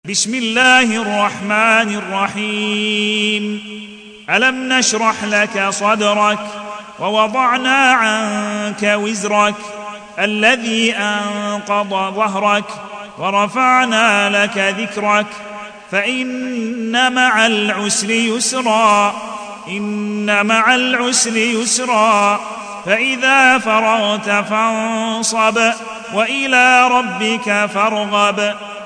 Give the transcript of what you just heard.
بسم الله الرحمن الرحيم. ألم نشرح لك صدرك ووضعنا عنك وزرك الذي أنقض ظهرك ورفعنا لك ذكرك فإن مع العسر يسرا إن مع العسر يسرا فإذا فرغت فانصب وإلى ربك فارغب.